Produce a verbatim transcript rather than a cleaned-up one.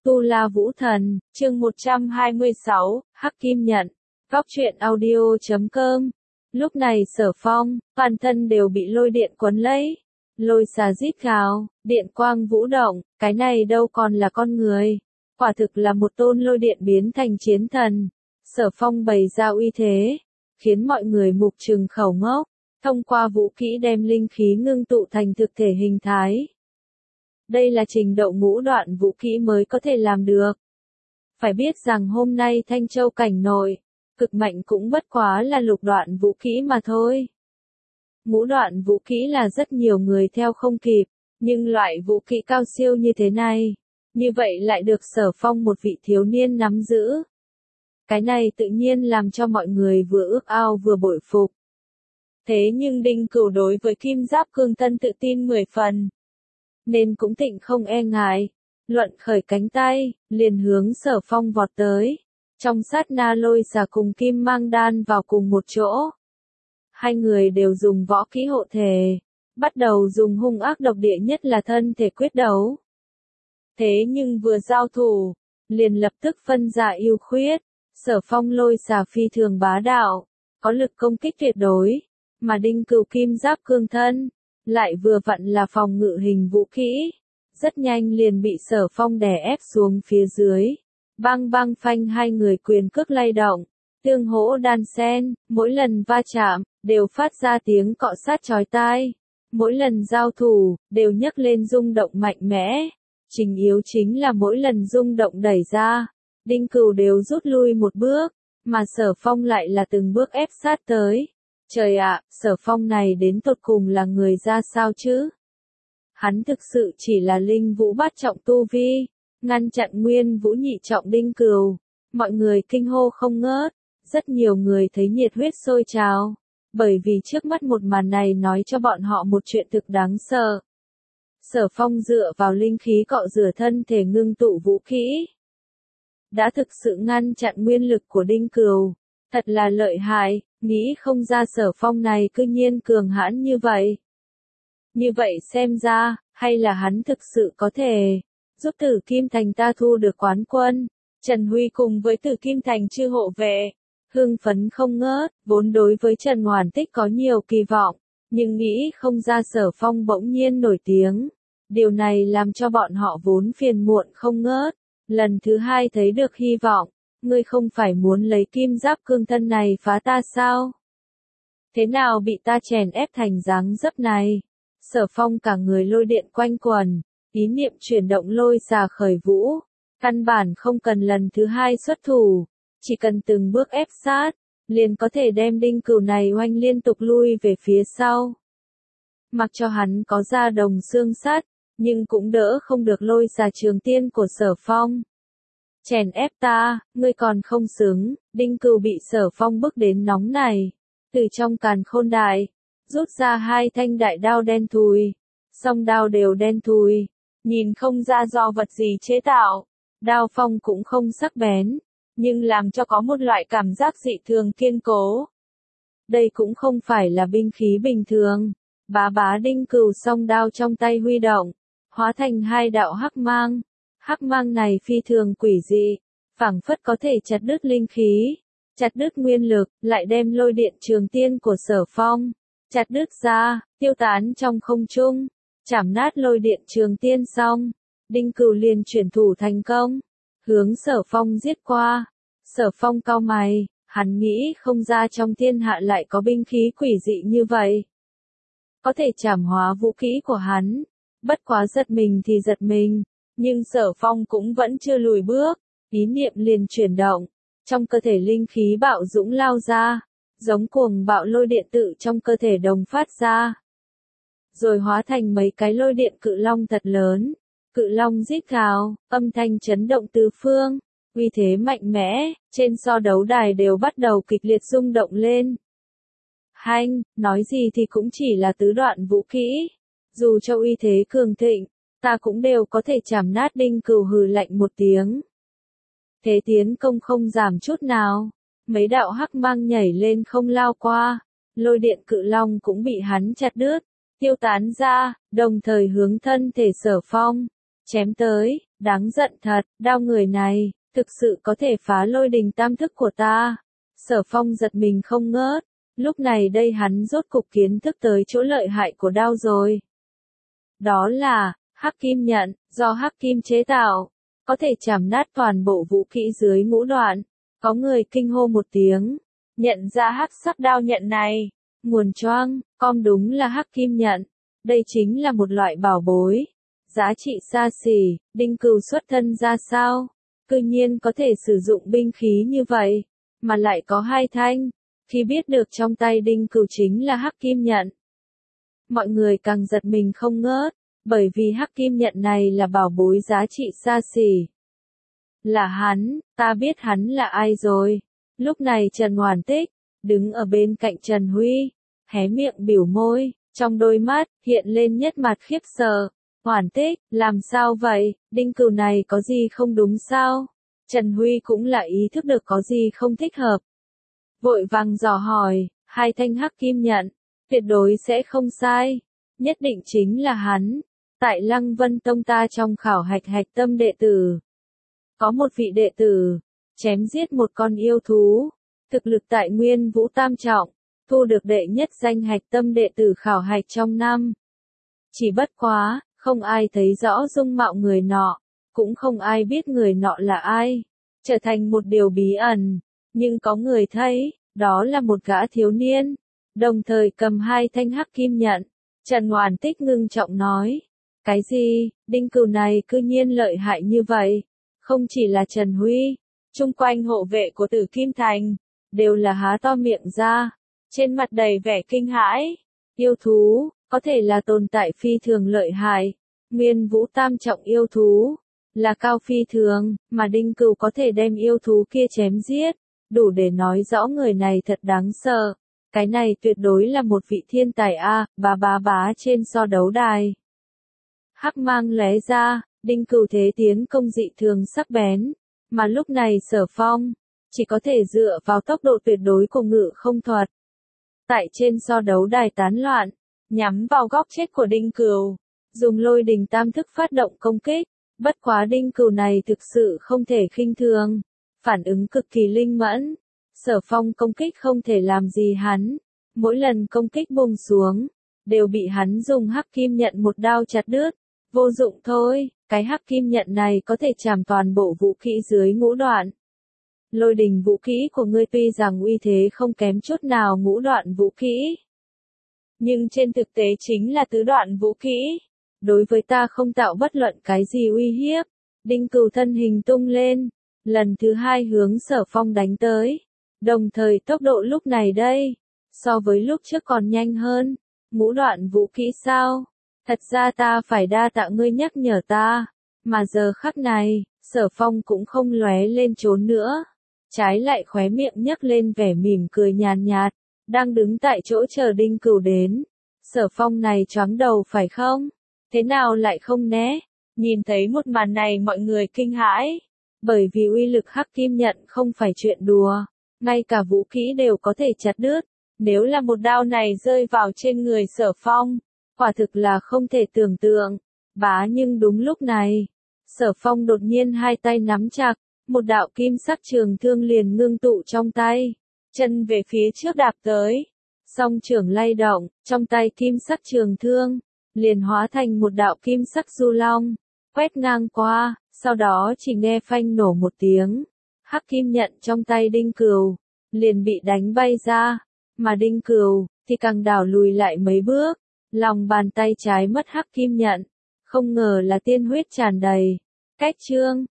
Tu La Vũ Thần, chương một trăm hai mươi sáu, Hắc Kim Nhận, Góc truyện audio chấm com. Lúc này Sở Phong, toàn thân đều bị lôi điện quấn lấy. Lôi xà rít gào, điện quang vũ động, cái này đâu còn là con người. Quả thực là một tôn lôi điện biến thành chiến thần. Sở Phong bày ra uy thế, khiến mọi người mục trừng khẩu ngốc, thông qua vũ kỹ đem linh khí ngưng tụ thành thực thể hình thái. Đây là trình độ ngũ đoạn vũ kỹ mới có thể làm được. Phải biết rằng hôm nay Thanh Châu cảnh nội, cực mạnh cũng bất quá là lục đoạn vũ kỹ mà thôi. Ngũ đoạn vũ kỹ là rất nhiều người theo không kịp, nhưng loại vũ kỹ cao siêu như thế này, như vậy lại được Sở Phong một vị thiếu niên nắm giữ. Cái này tự nhiên làm cho mọi người vừa ước ao vừa bội phục. Thế nhưng Đinh Cửu đối với kim giáp cương thân tự tin mười phần, nên cũng tịnh không e ngại, luận khởi cánh tay, liền hướng Sở Phong vọt tới. Trong sát na lôi xà cùng kim mang đan vào cùng một chỗ. Hai người đều dùng võ kỹ hộ thể, bắt đầu dùng hung ác độc địa nhất là thân thể quyết đấu. Thế nhưng vừa giao thủ, liền lập tức phân ra ưu khuyết. Sở Phong lôi xà phi thường bá đạo, có lực công kích tuyệt đối, mà Đinh Cửu kim giáp cương thân lại vừa vặn là phòng ngự hình vũ kỹ, rất nhanh liền bị Sở Phong đè ép xuống phía dưới. Bang bang phanh, hai người quyền cước lay động, tương hỗ đan sen, mỗi lần va chạm, đều phát ra tiếng cọ sát chói tai. Mỗi lần giao thủ, đều nhấc lên rung động mạnh mẽ. Trình yếu chính là mỗi lần rung động đẩy ra, Đinh Cửu đều rút lui một bước, mà Sở Phong lại là từng bước ép sát tới. Trời ạ, Sở Phong này đến tột cùng là người ra sao chứ? Hắn thực sự chỉ là linh vũ bát trọng tu vi, ngăn chặn nguyên vũ nhị trọng Đinh Cửu. Mọi người kinh hô không ngớt, rất nhiều người thấy nhiệt huyết sôi trào, bởi vì trước mắt một màn này nói cho bọn họ một chuyện thực đáng sợ. Sở Phong dựa vào linh khí cọ rửa thân thể ngưng tụ vũ kỹ, đã thực sự ngăn chặn nguyên lực của Đinh Cửu, thật là lợi hại, nghĩ không ra Sở Phong này cư nhiên cường hãn như vậy. Như vậy xem ra, hay là hắn thực sự có thể giúp Tử Kim Thành ta thu được quán quân. Trần Huy cùng với Tử Kim Thành chư hộ vệ, hưng phấn không ngớt, vốn đối với Trần Hoàn Tích có nhiều kỳ vọng, nhưng nghĩ không ra Sở Phong bỗng nhiên nổi tiếng. Điều này làm cho bọn họ vốn phiền muộn không ngớt, lần thứ hai thấy được hy vọng. Ngươi không phải muốn lấy kim giáp cương thân này phá ta sao? Thế nào bị ta chèn ép thành dáng dấp này? Sở Phong cả người lôi điện quanh quần, ý niệm chuyển động lôi xà khởi vũ, căn bản không cần lần thứ hai xuất thủ, chỉ cần từng bước ép sát, liền có thể đem Đinh Cửu này oanh liên tục lui về phía sau. Mặc cho hắn có da đồng xương sắt, nhưng cũng đỡ không được lôi xà trường tiên của Sở Phong. Chèn ép ta, ngươi còn không xứng. Đinh Cửu bị Sở Phong bức đến nóng này, từ trong càn khôn đại rút ra hai thanh đại đao đen thùi, song đao đều đen thùi, nhìn không ra do vật gì chế tạo, đao phong cũng không sắc bén, nhưng làm cho có một loại cảm giác dị thường kiên cố. Đây cũng không phải là binh khí bình thường. Bá bá Đinh Cửu song đao trong tay huy động, hóa thành hai đạo hắc mang. Hắc mang này phi thường quỷ dị, phảng phất có thể chặt đứt linh khí, chặt đứt nguyên lực, lại đem lôi điện trường tiên của Sở Phong chặt đứt ra, tiêu tán trong không trung, chảm nát lôi điện trường tiên xong, Đinh Cửu liền chuyển thủ thành công, hướng Sở Phong giết qua. Sở Phong cau mày, hắn nghĩ không ra trong thiên hạ lại có binh khí quỷ dị như vậy, có thể chảm hóa vũ kỹ của hắn. Bất quá giật mình thì giật mình, nhưng Sở Phong cũng vẫn chưa lùi bước, ý niệm liền chuyển động, trong cơ thể linh khí bạo dũng lao ra, giống cuồng bạo lôi điện tự trong cơ thể đồng phát ra, rồi hóa thành mấy cái lôi điện cự long thật lớn. Cự long rít gào, âm thanh chấn động tứ phương, uy thế mạnh mẽ, trên so đấu đài đều bắt đầu kịch liệt rung động lên. Hanh, nói gì thì cũng chỉ là tứ đoạn vũ kỹ, dù cho uy thế cường thịnh, ta cũng đều có thể chảm nát. Đinh Cửu hừ lạnh một tiếng. Thế tiến công không giảm chút nào, mấy đạo hắc mang nhảy lên không lao qua, lôi điện cự long cũng bị hắn chặt đứt, tiêu tán ra, đồng thời hướng thân thể Sở Phong chém tới. Đáng giận thật, đao người này, thực sự có thể phá lôi đình tam thức của ta. Sở Phong giật mình không ngớt, lúc này đây hắn rốt cục kiến thức tới chỗ lợi hại của đao rồi. Đó là, hắc kim nhận, do hắc kim chế tạo, có thể chảm nát toàn bộ vũ khí dưới ngũ đoạn. Có người kinh hô một tiếng, nhận ra hắc sắc đao nhận này, nguồn choang, com đúng là hắc kim nhận. Đây chính là một loại bảo bối, giá trị xa xỉ. Đinh Cừu xuất thân ra sao, cư nhiên có thể sử dụng binh khí như vậy, mà lại có hai thanh. Khi biết được trong tay Đinh Cừu chính là hắc kim nhận, mọi người càng giật mình không ngớt, bởi vì hắc kim nhận này là bảo bối giá trị xa xỉ. Là hắn, ta biết hắn là ai rồi. Lúc này Trần Hoàn Tích, đứng ở bên cạnh Trần Huy, hé miệng biểu môi, trong đôi mắt, hiện lên nhất mặt khiếp sợ. Hoàn Tích, làm sao vậy, Đinh Cừu này có gì không đúng sao? Trần Huy cũng là ý thức được có gì không thích hợp. Vội vàng dò hỏi, hai thanh hắc kim nhận, tuyệt đối sẽ không sai, nhất định chính là hắn. Tại Lăng Vân Tông ta trong khảo hạch hạch tâm đệ tử, có một vị đệ tử, chém giết một con yêu thú, thực lực tại Nguyên Vũ Tam Trọng, thu được đệ nhất danh hạch tâm đệ tử khảo hạch trong năm. Chỉ bất quá, không ai thấy rõ dung mạo người nọ, cũng không ai biết người nọ là ai, trở thành một điều bí ẩn, nhưng có người thấy, đó là một gã thiếu niên, đồng thời cầm hai thanh hắc kim nhận. Trần Hoàn Tích ngưng trọng nói, cái gì, Đinh Cừu này cư nhiên lợi hại như vậy, không chỉ là Trần Huy, chung quanh hộ vệ của Tử Kim Thành, đều là há to miệng ra, trên mặt đầy vẻ kinh hãi. Yêu thú, có thể là tồn tại phi thường lợi hại, Nguyên Vũ Tam Trọng yêu thú, là cao phi thường, mà Đinh Cừu có thể đem yêu thú kia chém giết, đủ để nói rõ người này thật đáng sợ. Cái này tuyệt đối là một vị thiên tài a, bá bá bá trên so đấu đài. Hắc mang lóe ra, Đinh Cừu thế tiến công dị thường sắc bén, mà lúc này Sở Phong chỉ có thể dựa vào tốc độ tuyệt đối của ngự không thuật. Tại trên so đấu đài tán loạn, nhắm vào góc chết của Đinh Cừu, dùng lôi đình tam thức phát động công kích, bất quá Đinh Cừu này thực sự không thể khinh thường, phản ứng cực kỳ linh mẫn. Sở Phong công kích không thể làm gì hắn, mỗi lần công kích buông xuống, đều bị hắn dùng hắc kim nhận một đao chặt đứt, vô dụng thôi, cái hắc kim nhận này có thể chảm toàn bộ vũ khí dưới ngũ đoạn. Lôi đình vũ khí của ngươi tuy rằng uy thế không kém chút nào ngũ đoạn vũ khí, nhưng trên thực tế chính là tứ đoạn vũ khí, đối với ta không tạo bất luận cái gì uy hiếp. Đinh Cừu thân hình tung lên, lần thứ hai hướng Sở Phong đánh tới. Đồng thời tốc độ lúc này đây, so với lúc trước còn nhanh hơn. Ngũ đoạn vũ khí sao? Thật ra ta phải đa tạ ngươi nhắc nhở ta. Mà giờ khắc này, Sở Phong cũng không lóe lên trốn nữa. Trái lại khóe miệng nhấc lên vẻ mỉm cười nhàn nhạt, đang đứng tại chỗ chờ Đinh Cừu đến. Sở Phong này choáng đầu phải không? Thế nào lại không né? Nhìn thấy một màn này mọi người kinh hãi. Bởi vì uy lực hắc kim nhận không phải chuyện đùa. Ngay cả vũ khí đều có thể chặt đứt, nếu là một đao này rơi vào trên người Sở Phong, quả thực là không thể tưởng tượng. Bá nhưng đúng lúc này, Sở Phong đột nhiên hai tay nắm chặt, một đạo kim sắc trường thương liền ngưng tụ trong tay, chân về phía trước đạp tới, song trưởng lay động, trong tay kim sắc trường thương, liền hóa thành một đạo kim sắc du long, quét ngang qua, sau đó chỉ nghe phanh nổ một tiếng. Hắc kim nhận trong tay Đinh Cừu liền bị đánh bay ra, mà Đinh Cừu thì càng đảo lùi lại mấy bước, lòng bàn tay trái mất hắc kim nhận, không ngờ là tiên huyết tràn đầy. Cách chương